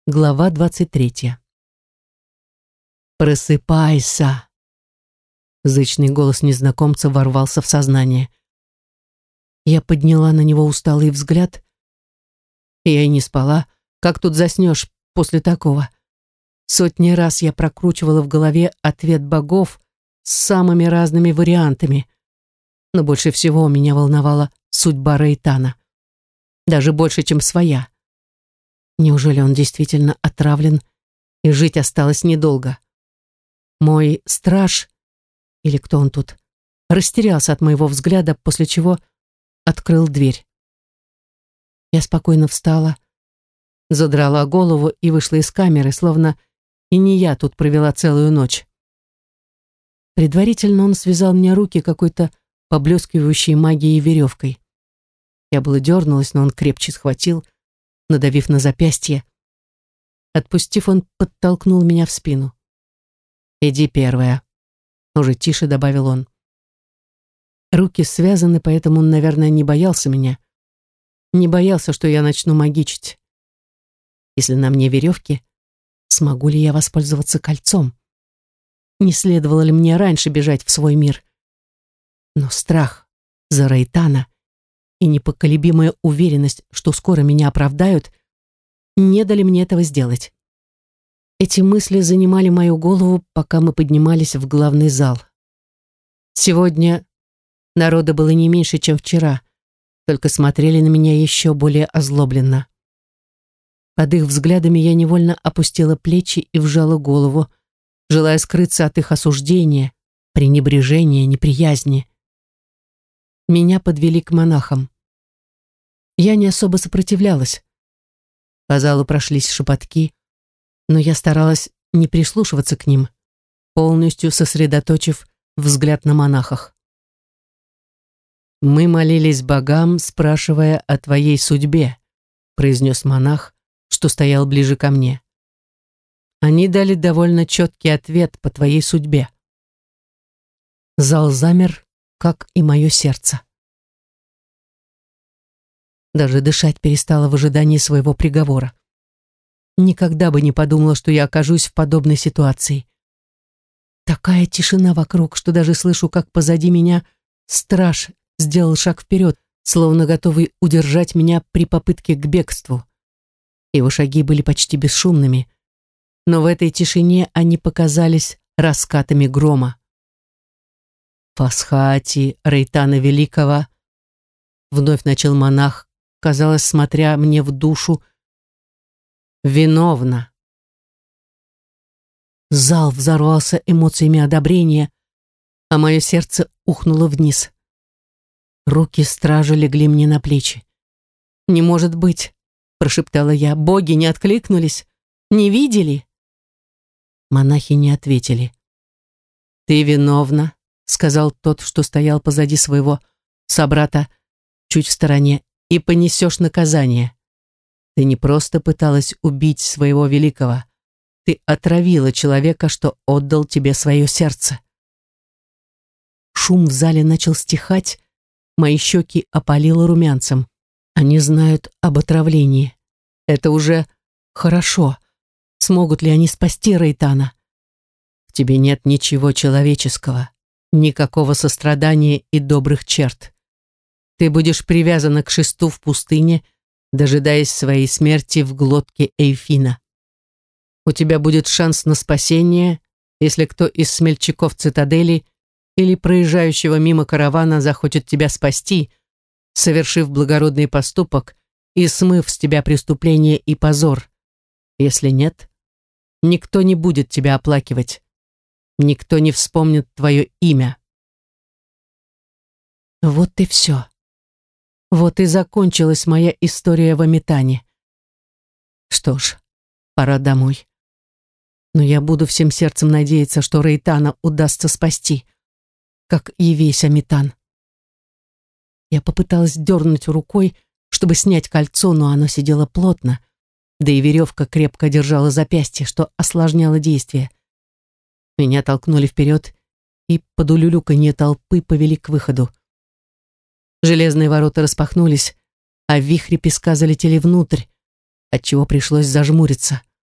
Глава 23. «Просыпайся!» Зычный голос незнакомца ворвался в сознание. Я подняла на него усталый взгляд. Я и не спала. Как тут заснешь после такого? Сотни раз я прокручивала в голове ответ богов с самыми разными вариантами. Но больше всего меня волновала судьба Рейтана. Даже больше, чем своя. Неужели он действительно отравлен, и жить осталось недолго? Мой страж, или кто он тут, растерялся от моего взгляда, после чего открыл дверь. Я спокойно встала, задрала голову и вышла из камеры, словно и не я тут провела целую ночь. Предварительно он связал мне руки какой-то поблескивающей магией веревкой. Я было дернулась, но он крепче схватил, надавив на запястье. Отпустив, он подтолкнул меня в спину. «Иди первая», — уже тише добавил он. Руки связаны, поэтому он, наверное, не боялся меня. Не боялся, что я начну магичить. Если на мне веревки, смогу ли я воспользоваться кольцом? Не следовало ли мне раньше бежать в свой мир? Но страх за Рейтана и непоколебимая уверенность, что скоро меня оправдают, не дали мне этого сделать. Эти мысли занимали мою голову, пока мы поднимались в главный зал. Сегодня народа было не меньше, чем вчера, только смотрели на меня еще более озлобленно. Под их взглядами я невольно опустила плечи и вжала голову, желая скрыться от их осуждения, пренебрежения, неприязни. Меня подвели к монахам. Я не особо сопротивлялась. По залу прошлись шепотки, но я старалась не прислушиваться к ним, полностью сосредоточив взгляд на монахах. «Мы молились богам, спрашивая о твоей судьбе», произнес монах, что стоял ближе ко мне. «Они дали довольно четкий ответ по твоей судьбе». Зал замер, как и мое сердце. Даже дышать перестала в ожидании своего приговора. Никогда бы не подумала, что я окажусь в подобной ситуации. Такая тишина вокруг, что даже слышу, как позади меня страж сделал шаг вперед, словно готовый удержать меня при попытке к бегству. Его шаги были почти бесшумными, но в этой тишине они показались раскатами грома. «Фасхати Рейтана Великого», — вновь начал монах, казалось, смотря мне в душу, «виновна». Зал взорвался эмоциями одобрения, а мое сердце ухнуло вниз. Руки стража легли мне на плечи. «Не может быть», — прошептала я, — «боги не откликнулись, не видели?» Монахи не ответили. «Ты виновна», — сказал тот, что стоял позади своего собрата, чуть в стороне, — «и понесешь наказание. Ты не просто пыталась убить своего великого, ты отравила человека, что отдал тебе свое сердце». Шум в зале начал стихать, мои щеки опалило румянцем. Они знают об отравлении. Это уже хорошо. Смогут ли они спасти Рейтана? В тебе нет ничего человеческого, никакого сострадания и добрых черт. Ты будешь привязана к шесту в пустыне, дожидаясь своей смерти в глотке Эйфина. У тебя будет шанс на спасение, если кто из смельчаков цитадели или проезжающего мимо каравана захочет тебя спасти, совершив благородный поступок и смыв с тебя преступление и позор. Если нет, никто не будет тебя оплакивать, никто не вспомнит твое имя. Вот и все. Вот и закончилась моя история в Аметане. Что ж, пора домой. Но я буду всем сердцем надеяться, что Рейтана удастся спасти, как и весь Аметан. Я попыталась дернуть рукой, чтобы снять кольцо, но оно сидело плотно, да и веревка крепко держала запястье, что осложняло действие. Меня толкнули вперед и под улюлюканье толпы повели к выходу. Железные ворота распахнулись, а вихри песка залетели внутрь, отчего пришлось зажмуриться.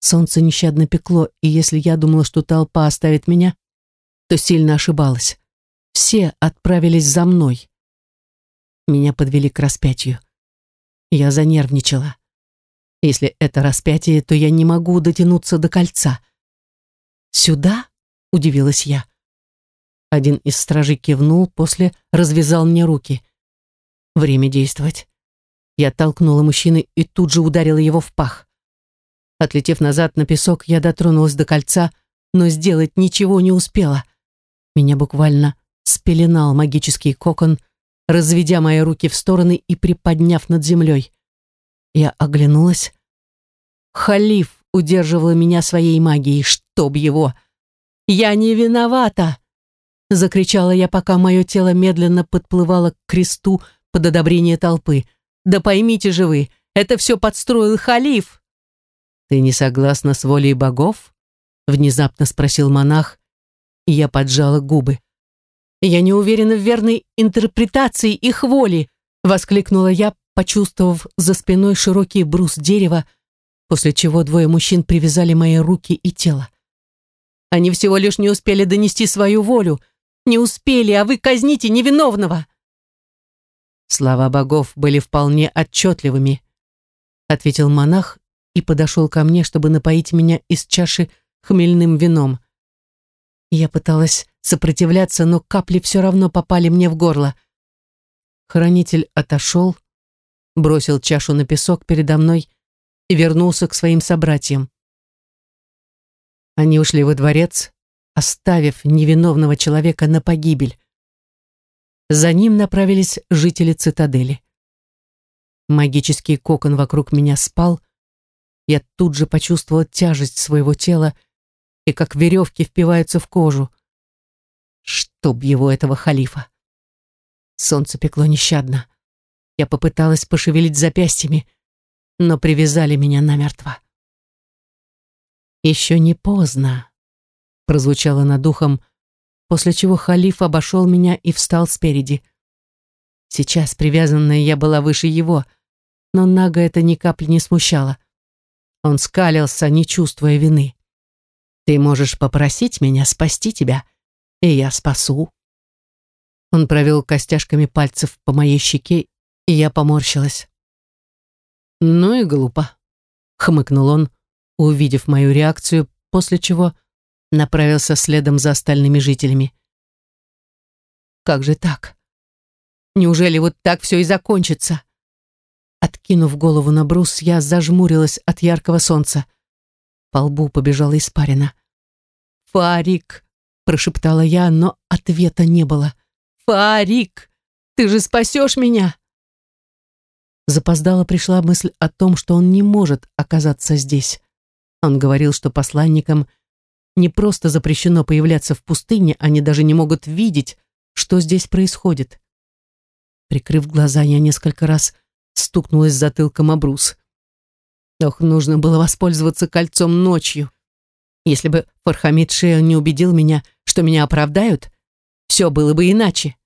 Солнце нещадно пекло, и если я думала, что толпа оставит меня, то сильно ошибалась. Все отправились за мной. Меня подвели к распятию. Я занервничала. Если это распятие, то я не могу дотянуться до кольца. «Сюда?» — удивилась я. Один из стражей кивнул, после развязал мне руки. Время действовать. Я толкнула мужчину и тут же ударила его в пах. Отлетев назад на песок, я дотронулась до кольца, но сделать ничего не успела. Меня буквально спеленал магический кокон, разведя мои руки в стороны и приподняв над землей. Я оглянулась. Халиф удерживала меня своей магией, чтоб его. «Я не виновата!» — закричала я, пока мое тело медленно подплывало к кресту под одобрение толпы. «Да поймите же вы, это все подстроил халиф!» «Ты не согласна с волей богов?» — внезапно спросил монах, и я поджала губы. «Я не уверена в верной интерпретации их воли!» — воскликнула я, почувствовав за спиной широкий брус дерева, после чего двое мужчин привязали мои руки и тело. «Они всего лишь не успели донести свою волю. Не успели, а вы казните невиновного!» «Слова богов были вполне отчетливыми», — ответил монах и подошел ко мне, чтобы напоить меня из чаши хмельным вином. Я пыталась сопротивляться, но капли все равно попали мне в горло. Хранитель отошел, бросил чашу на песок передо мной и вернулся к своим собратьям. Они ушли во дворец, оставив невиновного человека на погибель. За ним направились жители цитадели. Магический кокон вокруг меня спал. Я тут же почувствовала тяжесть своего тела и как веревки впиваются в кожу. Чтоб его, этого халифа. Солнце пекло нещадно. Я попыталась пошевелить запястьями, но привязали меня намертво. «Еще не поздно», — прозвучало над ухом, после чего халиф обошел меня и встал спереди. Сейчас, привязанная, я была выше его, но Нага это ни капли не смущало. Он скалился, не чувствуя вины. «Ты можешь попросить меня спасти тебя, и я спасу». Он провел костяшками пальцев по моей щеке, и я поморщилась. «Ну и глупо», — хмыкнул он, увидев мою реакцию, после чего направился следом за остальными жителями. «Как же так? Неужели вот так все и закончится?» Откинув голову на брус, я зажмурилась от яркого солнца. По лбу побежала испарина. «Фарик!» — прошептала я, но ответа не было. «Фарик! Ты же спасешь меня!» Запоздало пришла мысль о том, что он не может оказаться здесь. Он говорил, что посланникам не просто запрещено появляться в пустыне, они даже не могут видеть, что здесь происходит. Прикрыв глаза, я несколько раз стукнулась затылком об брус. Ох, нужно было воспользоваться кольцом ночью. Если бы Фархамид Шея не убедил меня, что меня оправдают, все было бы иначе.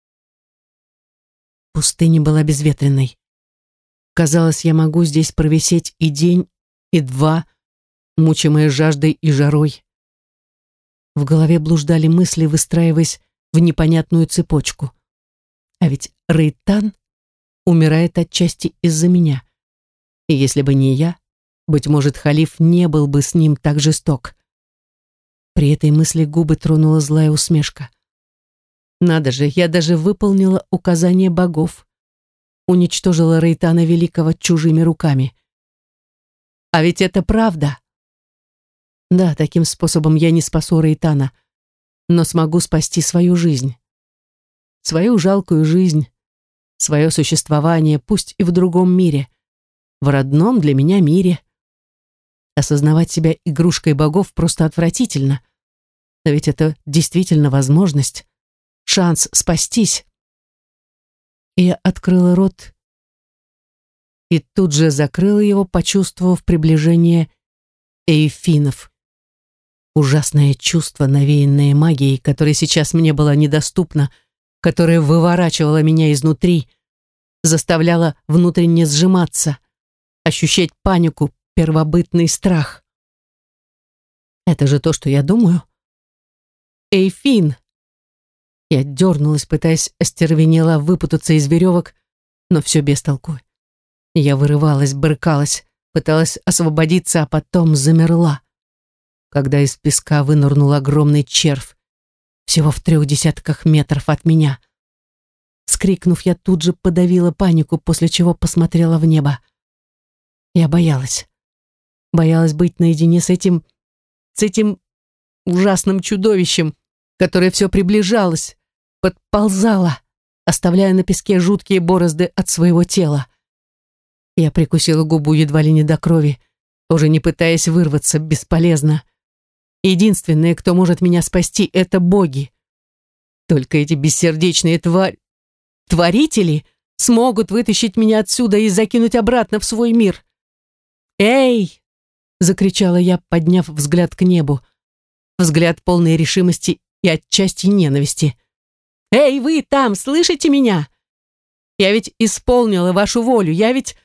Пустыня была безветренной. Казалось, я могу здесь провисеть и день, и два, мучимая жаждой и жарой. В голове блуждали мысли, выстраиваясь в непонятную цепочку. А ведь Рейтан умирает отчасти из-за меня. И если бы не я, быть может, халиф не был бы с ним так жесток. При этой мысли губы тронула злая усмешка. Надо же, я даже выполнила указание богов. Уничтожила Рейтана Великого чужими руками. А ведь это правда. Да, таким способом я не спасу Рейтана, но смогу спасти свою жизнь. Свою жалкую жизнь, свое существование, пусть и в другом мире, в родном для меня мире. Осознавать себя игрушкой богов просто отвратительно. Но ведь это действительно возможность, шанс спастись. И я открыла рот и тут же закрыла его, почувствовав приближение эйфинов. Ужасное чувство, навеянное магией, которое сейчас мне было недоступно, которое выворачивало меня изнутри, заставляло внутренне сжиматься, ощущать панику, первобытный страх. Это же то, что я думаю. Эйфин! Я дернулась, пытаясь остервенело выпутаться из веревок, но все без толку. Я вырывалась, брыкалась, пыталась освободиться, а потом замерла, когда из песка вынырнул огромный червь, всего в 3 десятках метров от меня. Вскрикнув, я тут же подавила панику, после чего посмотрела в небо. Я боялась. Боялась быть наедине с этим ужасным чудовищем, которое все приближалось, подползало, оставляя на песке жуткие борозды от своего тела. Я прикусила губу едва ли не до крови, уже не пытаясь вырваться, бесполезно. Единственные, кто может меня спасти, это боги. Только эти бессердечные творители смогут вытащить меня отсюда и закинуть обратно в свой мир. «Эй!» — закричала я, подняв взгляд к небу. Взгляд полной решимости и отчасти ненависти. «Эй, вы там, слышите меня? Я ведь исполнила вашу волю, я ведь...»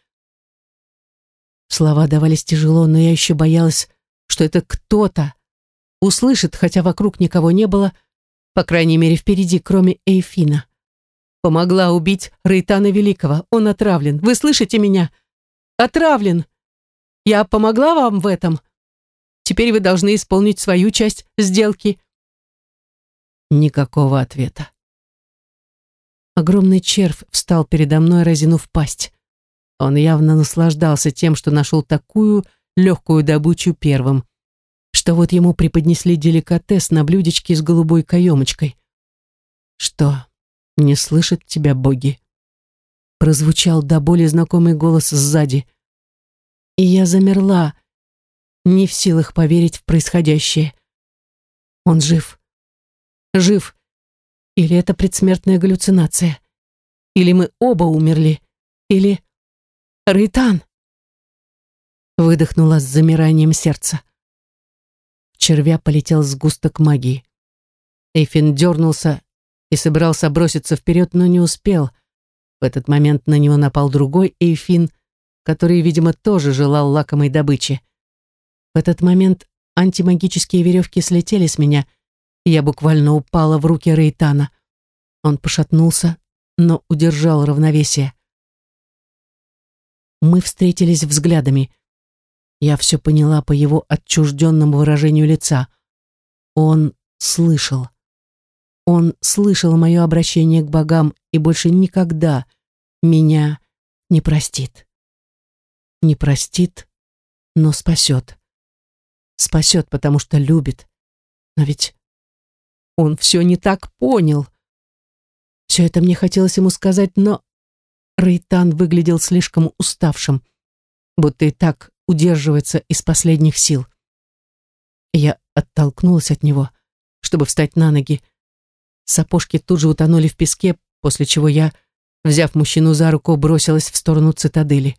Слова давались тяжело, но я еще боялась, что это кто-то услышит, хотя вокруг никого не было, по крайней мере впереди, кроме Эйфина. Помогла убить Рейтана Великого, он отравлен. Вы слышите меня? Отравлен! Я помогла вам в этом? Теперь вы должны исполнить свою часть сделки. Никакого ответа. Огромный червь встал передо мной, разинув пасть. Он явно наслаждался тем, что нашел такую легкую добычу первым, что вот ему преподнесли деликатес на блюдечке с голубой каемочкой. «Что, не слышат тебя боги?» Прозвучал до боли знакомый голос сзади. И я замерла, не в силах поверить в происходящее. Он жив. Жив. Или это предсмертная галлюцинация? Или мы оба умерли? Или... Рейтан! Выдохнула с замиранием сердца. В червя полетел сгусток магии. Эйфин дернулся и собирался броситься вперед, но не успел. В этот момент на него напал другой Эйфин, который, видимо, тоже желал лакомой добычи. В этот момент антимагические веревки слетели с меня, и я буквально упала в руки Рейтана. Он пошатнулся, но удержал равновесие. Мы встретились взглядами. Я все поняла по его отчужденному выражению лица. Он слышал. Он слышал мое обращение к богам и больше никогда меня не простит. Не простит, но спасет. Спасет, потому что любит. Но ведь он все не так понял. Все это мне хотелось ему сказать, но Рейтан выглядел слишком уставшим, будто и так удерживается из последних сил. Я оттолкнулась от него, чтобы встать на ноги. Сапожки тут же утонули в песке, после чего я, взяв мужчину за руку, бросилась в сторону цитадели.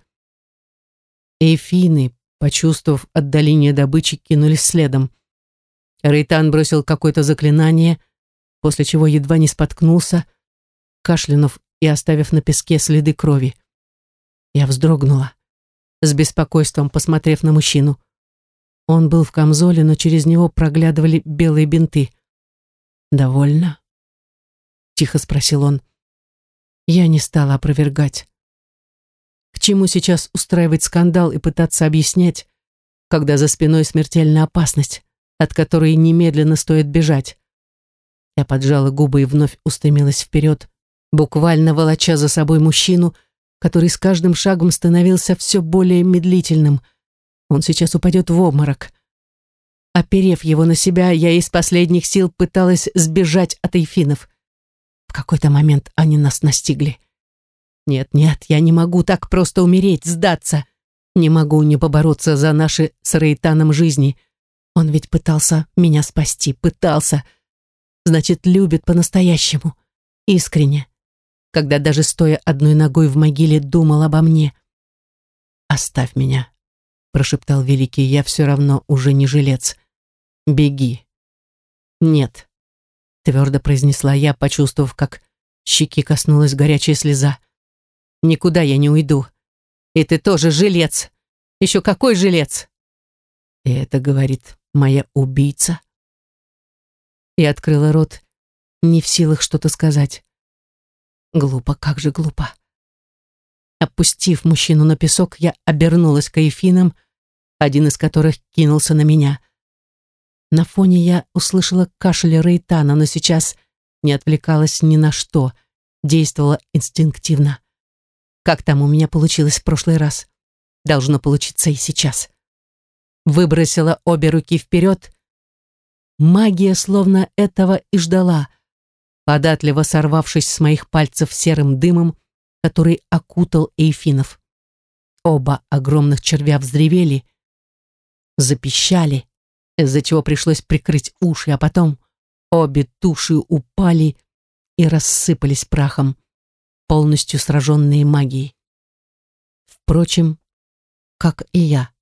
Эйфины, почувствовав отдаление добычи, кинулись следом. Рейтан бросил какое-то заклинание, после чего едва не споткнулся, кашлянув и оставив на песке следы крови. Я вздрогнула, с беспокойством посмотрев на мужчину. Он был в камзоле, но через него проглядывали белые бинты. «Довольно?» — тихо спросил он. Я не стала опровергать. К чему сейчас устраивать скандал и пытаться объяснять, когда за спиной смертельная опасность, от которой немедленно стоит бежать? Я поджала губы и вновь устремилась вперед, буквально волоча за собой мужчину, который с каждым шагом становился все более медлительным. Он сейчас упадет в обморок. Оперев его на себя, я из последних сил пыталась сбежать от эйфинов. В какой-то момент они нас настигли. Нет, я не могу так просто умереть, сдаться. Не могу не побороться за наши с Рейтаном жизни. Он ведь пытался меня спасти, пытался. Значит, любит по-настоящему, искренне, когда даже стоя одной ногой в могиле думал обо мне. «Оставь меня», — прошептал Великий, — «я все равно уже не жилец. Беги». «Нет», — твердо произнесла я, почувствовав, как щеки коснулась горячая слеза. «Никуда я не уйду. И ты тоже жилец. Еще какой жилец?» И это говорит моя убийца. Я открыла рот, не в силах что-то сказать. Глупо, как же глупо. Опустив мужчину на песок, я обернулась к эйфинам, один из которых кинулся на меня. На фоне я услышала кашель Рейтана, но сейчас не отвлекалась ни на что, действовала инстинктивно. Как там у меня получилось в прошлый раз? Должно получиться и сейчас. Выбросила обе руки вперед. Магия словно этого и ждала, податливо сорвавшись с моих пальцев серым дымом, который окутал эйфинов. Оба огромных червя взревели, запищали, из-за чего пришлось прикрыть уши, а потом обе туши упали и рассыпались прахом, полностью сраженные магией. Впрочем, как и я.